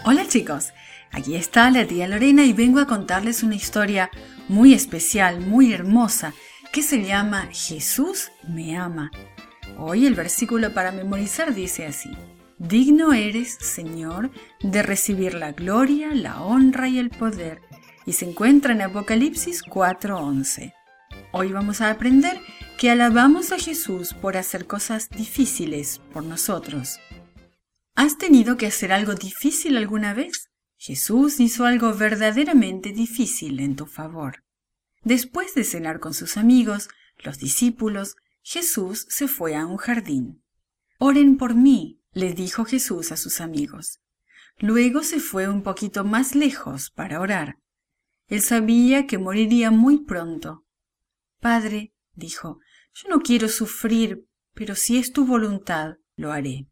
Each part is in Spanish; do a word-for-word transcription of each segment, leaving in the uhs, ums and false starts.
Hola chicos, aquí está la tía Lorena y vengo a contarles una historia muy especial, muy hermosa, que se llama Jesús me ama. Hoy el versículo para memorizar dice así: Digno eres, Señor, de recibir la gloria, la honra y el poder. Y se encuentra en Apocalipsis cuatro once. Hoy vamos a aprender que alabamos a Jesús por hacer cosas difíciles por nosotros. ¿Has tenido que hacer algo difícil alguna vez? Jesús hizo algo verdaderamente difícil en tu favor. Después de cenar con sus amigos, los discípulos, Jesús se fue a un jardín. Oren por mí, le dijo Jesús a sus amigos. Luego se fue un poquito más lejos para orar. Él sabía que moriría muy pronto. Padre, dijo, yo no quiero sufrir, pero si es tu voluntad, lo haré.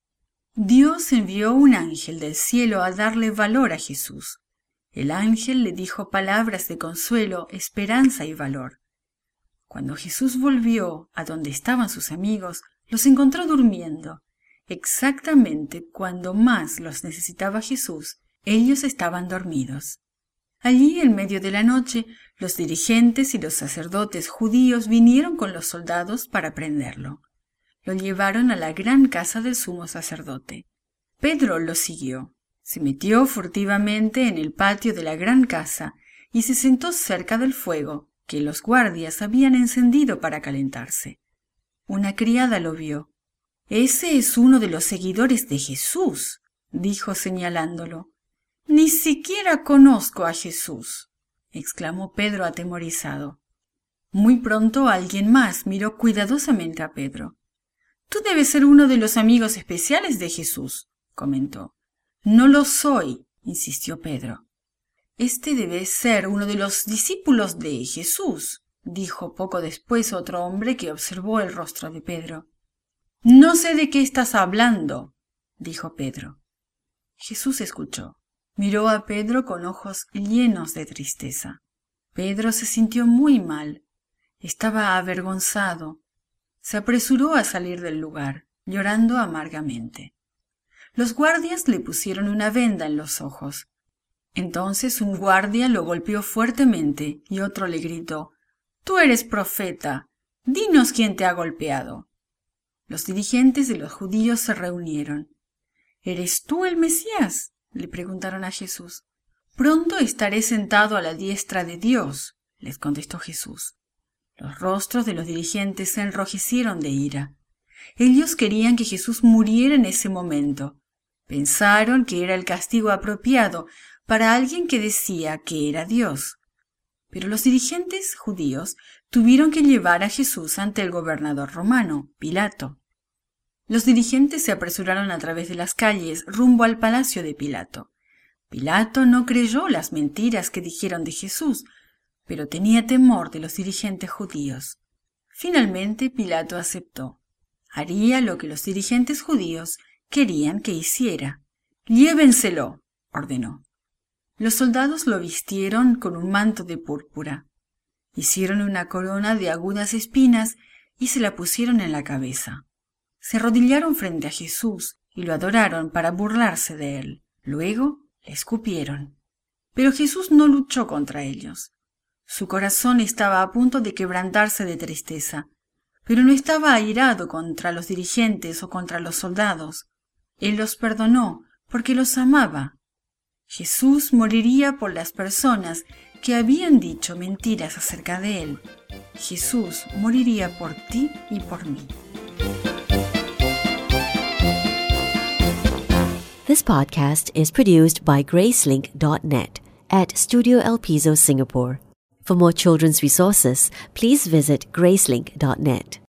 Dios envió un ángel del cielo a darle valor a Jesús. El ángel le dijo palabras de consuelo, esperanza y valor. Cuando Jesús volvió a donde estaban sus amigos, los encontró durmiendo. Exactamente cuando más los necesitaba Jesús, ellos estaban dormidos. Allí, en medio de la noche, los dirigentes y los sacerdotes judíos vinieron con los soldados para prenderlo. Lo llevaron a la gran casa del sumo sacerdote. Pedro lo siguió. Se metió furtivamente en el patio de la gran casa y se sentó cerca del fuego que los guardias habían encendido para calentarse. Una criada lo vio. «Ese es uno de los seguidores de Jesús», dijo señalándolo. «Ni siquiera conozco a Jesús», exclamó Pedro atemorizado. Muy pronto alguien más miró cuidadosamente a Pedro. «Tú debes ser uno de los amigos especiales de Jesús», comentó. «No lo soy», insistió Pedro. «Este debe ser uno de los discípulos de Jesús», dijo poco después otro hombre que observó el rostro de Pedro. «No sé de qué estás hablando», dijo Pedro. Jesús escuchó. Miró a Pedro con ojos llenos de tristeza. Pedro se sintió muy mal. Estaba avergonzado. Se apresuró a salir del lugar, llorando amargamente. Los guardias le pusieron una venda en los ojos. Entonces un guardia lo golpeó fuertemente y otro le gritó: «Tú eres profeta. Dinos quién te ha golpeado». Los dirigentes de los judíos se reunieron. «¿Eres tú el Mesías?», le preguntaron a Jesús. «Pronto estaré sentado a la diestra de Dios», les contestó Jesús. Los rostros de los dirigentes se enrojecieron de ira. Ellos querían que Jesús muriera en ese momento. Pensaron que era el castigo apropiado para alguien que decía que era Dios. Pero los dirigentes judíos tuvieron que llevar a Jesús ante el gobernador romano, Pilato. Los dirigentes se apresuraron a través de las calles rumbo al palacio de Pilato. Pilato no creyó las mentiras que dijeron de Jesús, pero tenía temor de los dirigentes judíos. Finalmente Pilato aceptó. Haría lo que los dirigentes judíos querían que hiciera. «Llévenselo», ordenó. Los soldados lo vistieron con un manto de púrpura. Hicieron una corona de agudas espinas y se la pusieron en la cabeza. Se arrodillaron frente a Jesús y lo adoraron para burlarse de él. Luego le escupieron. Pero Jesús no luchó contra ellos. Su corazón estaba a punto de quebrantarse de tristeza, pero no estaba airado contra los dirigentes o contra los soldados. Él los perdonó porque los amaba. Jesús moriría por las personas que habían dicho mentiras acerca de él. Jesús moriría por ti y por mí. This podcast is produced by Gracelink dot net at Studio El Piso, Singapore. For more children's resources, please visit Gracelink dot net.